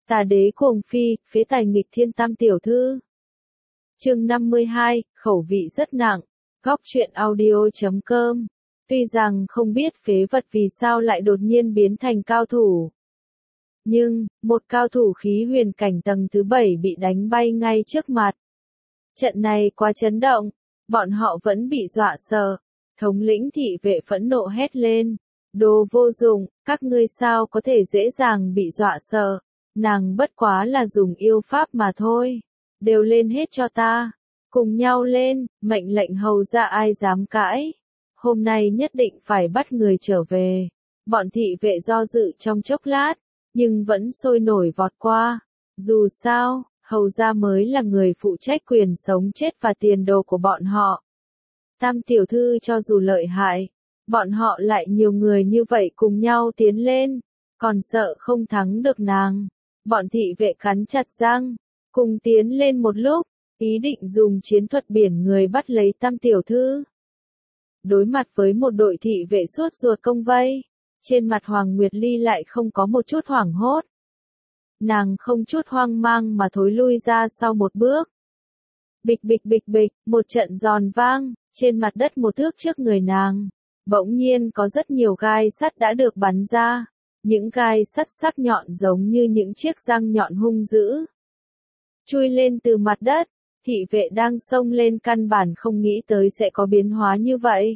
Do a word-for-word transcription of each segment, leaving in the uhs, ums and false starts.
Tà đế cuồng phi, phế tài nghịch thiên tam tiểu thư. Chương năm mươi hai, khẩu vị rất nặng. Góc truyện audio chấm com. Tuy rằng không biết phế vật vì sao lại đột nhiên biến thành cao thủ. Nhưng, một cao thủ khí huyền cảnh tầng thứ bảy bị đánh bay ngay trước mặt. Trận này quá chấn động, bọn họ vẫn bị dọa sợ. Thống lĩnh thị vệ phẫn nộ hét lên. Đồ vô dụng, các ngươi sao có thể dễ dàng bị dọa sợ. Nàng bất quá là dùng yêu pháp mà thôi. Đều lên hết cho ta. Cùng nhau lên, mệnh lệnh hầu ra ai dám cãi. Hôm nay nhất định phải bắt người trở về. Bọn thị vệ do dự trong chốc lát, nhưng vẫn sôi nổi vọt qua. Dù sao, hầu ra mới là người phụ trách quyền sống chết và tiền đồ của bọn họ. Tam tiểu thư cho dù lợi hại, bọn họ lại nhiều người như vậy cùng nhau tiến lên, còn sợ không thắng được nàng. Bọn thị vệ cắn chặt răng, cùng tiến lên một lúc, ý định dùng chiến thuật biển người bắt lấy tam tiểu thư. Đối mặt với một đội thị vệ suốt ruột công vây, trên mặt Hoàng Nguyệt Ly lại không có một chút hoảng hốt. Nàng không chút hoang mang mà thối lui ra sau một bước. Bịch bịch bịch bịch, một trận giòn vang, trên mặt đất một thước trước người nàng. Bỗng nhiên có rất nhiều gai sắt đã được bắn ra. Những gai sắt sắc nhọn giống như những chiếc răng nhọn hung dữ. Chui lên từ mặt đất, thị vệ đang xông lên căn bản không nghĩ tới sẽ có biến hóa như vậy.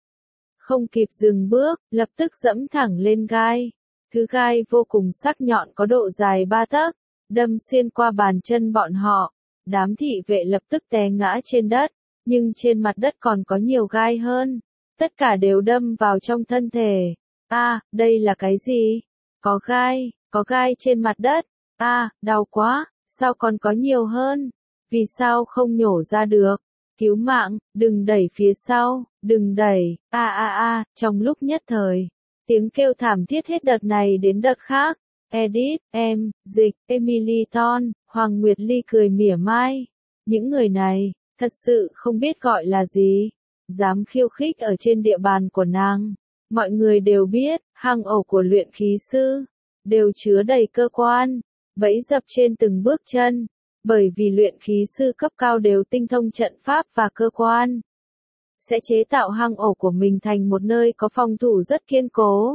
Không kịp dừng bước, lập tức dẫm thẳng lên gai. Thứ gai vô cùng sắc nhọn có độ dài ba tấc, đâm xuyên qua bàn chân bọn họ. Đám thị vệ lập tức té ngã trên đất, nhưng trên mặt đất còn có nhiều gai hơn. Tất cả đều đâm vào trong thân thể. A, à, đây là cái gì? Có gai, có gai trên mặt đất. A, à, đau quá, sao còn có nhiều hơn? Vì sao không nhổ ra được? Cứu mạng, đừng đẩy phía sau, đừng đẩy. A a a, trong lúc nhất thời, tiếng kêu thảm thiết hết đợt này đến đợt khác. Edit, em, dịch, Emily Ton, Hoàng Nguyệt Ly cười mỉa mai. Những người này, thật sự không biết gọi là gì. Dám khiêu khích ở trên địa bàn của nàng. Mọi người đều biết, hang ổ của luyện khí sư, đều chứa đầy cơ quan, bẫy dập trên từng bước chân. Bởi vì luyện khí sư cấp cao đều tinh thông trận pháp và cơ quan. Sẽ chế tạo hang ổ của mình thành một nơi có phòng thủ rất kiên cố.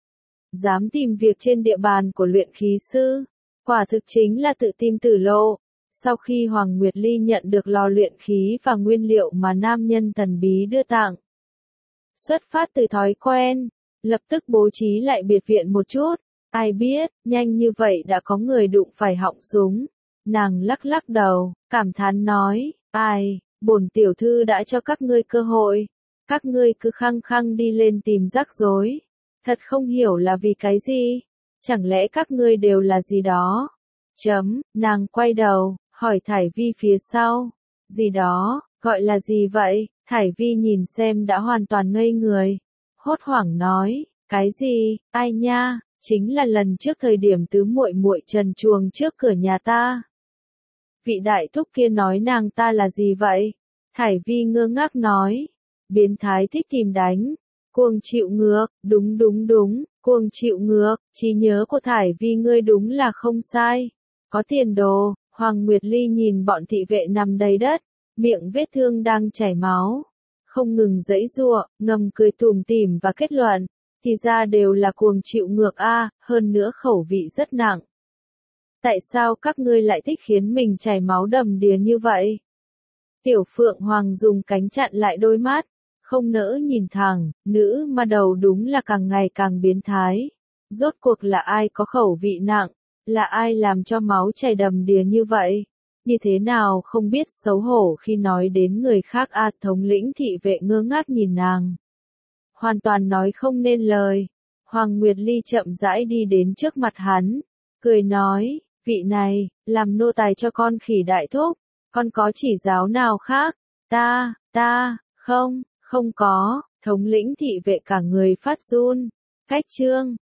Dám tìm việc trên địa bàn của luyện khí sư, quả thực chính là tự tìm tử lộ. Sau khi Hoàng Nguyệt Ly nhận được lò luyện khí và nguyên liệu mà nam nhân thần bí đưa tặng, xuất phát từ thói quen, lập tức bố trí lại biệt viện một chút. Ai biết, nhanh như vậy đã có người đụng phải họng súng. Nàng lắc lắc đầu, cảm thán nói, ai, bổn tiểu thư đã cho các ngươi cơ hội. Các ngươi cứ khăng khăng đi lên tìm rắc rối. Thật không hiểu là vì cái gì. Chẳng lẽ các ngươi đều là gì đó? Chấm, nàng quay đầu, hỏi Thải Vi phía sau. Gì đó, gọi là gì vậy? Thải Vi nhìn xem đã hoàn toàn ngây người. Hốt hoảng nói, cái gì, ai nha, chính là lần trước thời điểm tứ muội muội trần truồng trước cửa nhà ta. Vị đại thúc kia nói nàng ta là gì vậy? Thải Vi ngơ ngác nói. Biến thái thích tìm đánh. Cuồng chịu ngược, đúng đúng đúng, cuồng chịu ngược, trí nhớ của Thải Vi ngươi đúng là không sai. Có tiền đồ. Hoàng Nguyệt Ly nhìn bọn thị vệ nằm đầy đất, miệng vết thương đang chảy máu. Không ngừng giãy giụa, ngầm cười tủm tỉm và kết luận. Thì ra đều là cuồng chịu ngược a, hơn nữa khẩu vị rất nặng. Tại sao các ngươi lại thích khiến mình chảy máu đầm đìa như vậy? Tiểu Phượng Hoàng dùng cánh chặn lại đôi mắt, không nỡ nhìn thẳng, nữ ma đầu đúng là càng ngày càng biến thái. Rốt cuộc là ai có khẩu vị nặng, là ai làm cho máu chảy đầm đìa như vậy? Như thế nào không biết xấu hổ khi nói đến người khác a, thống lĩnh thị vệ ngơ ngác nhìn nàng. Hoàn toàn nói không nên lời. Hoàng Nguyệt Ly chậm rãi đi đến trước mặt hắn, cười nói, vị này, làm nô tài cho con khỉ đại thúc, con có chỉ giáo nào khác? Ta, ta, không, không có, thống lĩnh thị vệ cả người phát run. Cách chương,